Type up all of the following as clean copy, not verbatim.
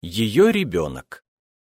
Ее ребенок.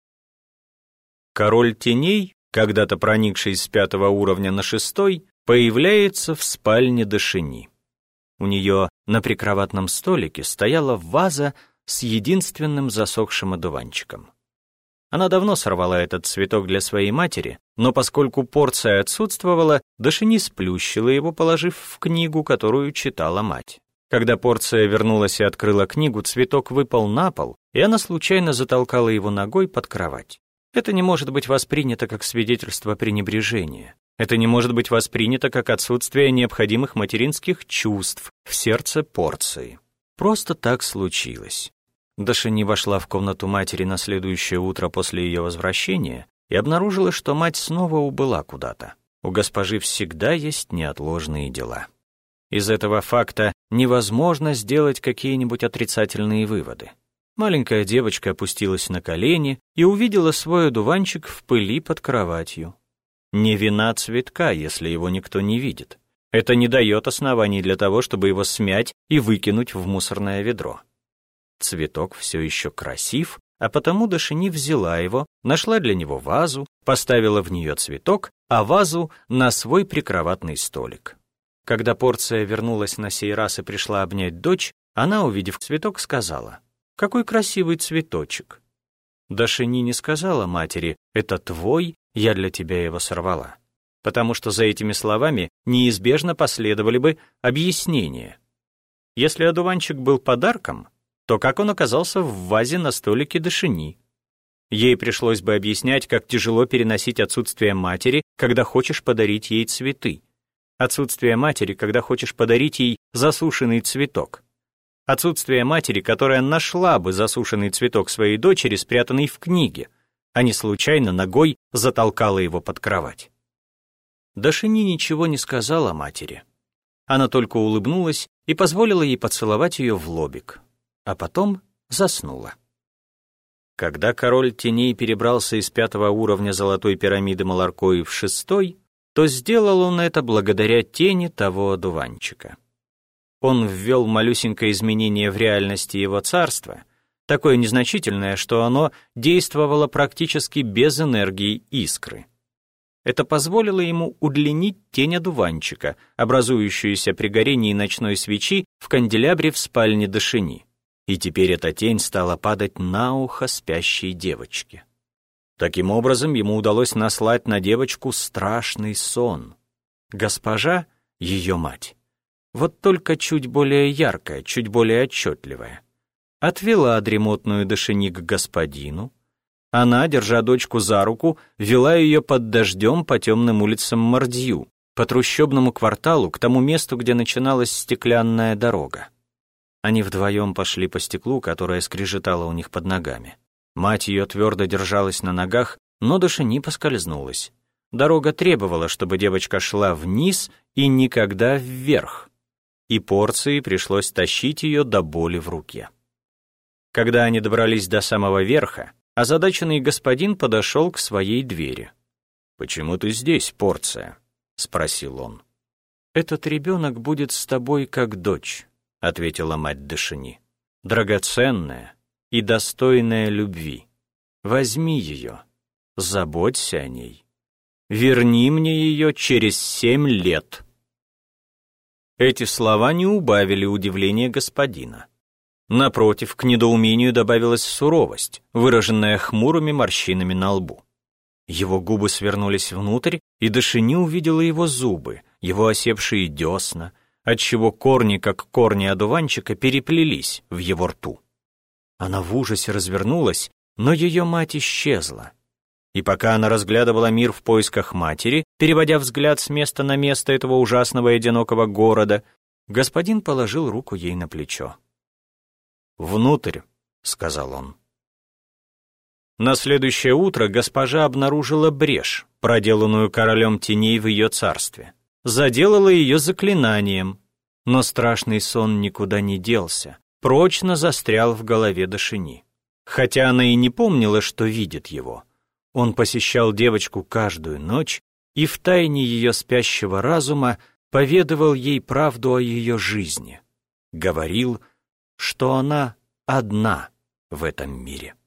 Король теней, когда-то проникший с 5-го уровня на 6-й, появляется в спальне Дашени. У нее на прикроватном столике стояла ваза с единственным засохшим одуванчиком. Она давно сорвала этот цветок для своей матери, но поскольку порция отсутствовала, Дашени сплющила его, положив в книгу, которую читала мать. Когда порция вернулась и открыла книгу, цветок выпал на пол, и она случайно затолкала его ногой под кровать. Это не может быть воспринято как свидетельство пренебрежения. Это не может быть воспринято как отсутствие необходимых материнских чувств в сердце порции. Просто так случилось. Дашени вошла в комнату матери на следующее утро после ее возвращения и обнаружила, что мать снова убыла куда-то. У госпожи всегда есть неотложные дела. Из этого факта невозможно сделать какие-нибудь отрицательные выводы. Маленькая девочка опустилась на колени и увидела свой одуванчик в пыли под кроватью. Не вина цветка, если его никто не видит. Это не дает оснований для того, чтобы его смять и выкинуть в мусорное ведро. Цветок все еще красив, а потому Дашени взяла его, нашла для него вазу, поставила в нее цветок, а вазу на свой прикроватный столик. Когда порция вернулась на сей раз и пришла обнять дочь, она, увидев цветок, сказала: «Какой красивый цветочек!» Дашени не сказала матери: «Это твой, я для тебя его сорвала», потому что за этими словами неизбежно последовали бы объяснения. Если одуванчик был подарком, то как он оказался в вазе на столике Дашени? Ей пришлось бы объяснять, как тяжело переносить отсутствие матери, когда хочешь подарить ей цветы. Отсутствие матери, когда хочешь подарить ей засушенный цветок. Отсутствие матери, которая нашла бы засушенный цветок своей дочери, спрятанный в книге, а не случайно ногой затолкала его под кровать. Дашени ничего не сказала матери. Она только улыбнулась и позволила ей поцеловать ее в лобик, а потом заснула. Когда король теней перебрался из 5-го уровня золотой пирамиды Маларкои в 6-й, то сделал он это благодаря тени того одуванчика. Он ввел малюсенькое изменение в реальности его царства, такое незначительное, что оно действовало практически без энергии искры. Это позволило ему удлинить тень одуванчика, образующуюся при горении ночной свечи в канделябре в спальне Дашени. И теперь эта тень стала падать на ухо спящей девочке. Таким образом, ему удалось наслать на девочку страшный сон. Госпожа, ее мать, вот только чуть более яркая, чуть более отчетливая, отвела дремотную Дашени к господину. Она, держа дочку за руку, вела ее под дождем по темным улицам Мордью, по трущобному кварталу, к тому месту, где начиналась стеклянная дорога. Они вдвоем пошли по стеклу, которое скрежетало у них под ногами. Мать ее твердо держалась на ногах, но Дашени поскользнулась. Дорога требовала, чтобы девочка шла вниз и никогда вверх, и порции пришлось тащить ее до боли в руке. Когда они добрались до самого верха, озадаченный господин подошел к своей двери. «Почему ты здесь, порция?» — спросил он. «Этот ребенок будет с тобой как дочь», — ответила мать Дашени. «Драгоценная и достойная любви. Возьми ее, заботься о ней. Верни мне ее через 7 лет». Эти слова не убавили удивления господина. Напротив, к недоумению добавилась суровость, выраженная хмурыми морщинами на лбу. Его губы свернулись внутрь, и Дашени увидела его зубы, его осевшие десна, отчего корни, как корни одуванчика, переплелись в его рту. Она в ужасе развернулась, но ее мать исчезла. И пока она разглядывала мир в поисках матери, переводя взгляд с места на место этого ужасного и одинокого города, господин положил руку ей на плечо. «Внутрь», — сказал он. На следующее утро госпожа обнаружила брешь, проделанную королем теней в ее царстве. Заделала ее заклинанием, но страшный сон никуда не делся, прочно застрял в голове Дашени. Хотя она и не помнила, что видит его. Он посещал девочку каждую ночь и в тайне ее спящего разума поведывал ей правду о ее жизни. Говорил, что она одна в этом мире.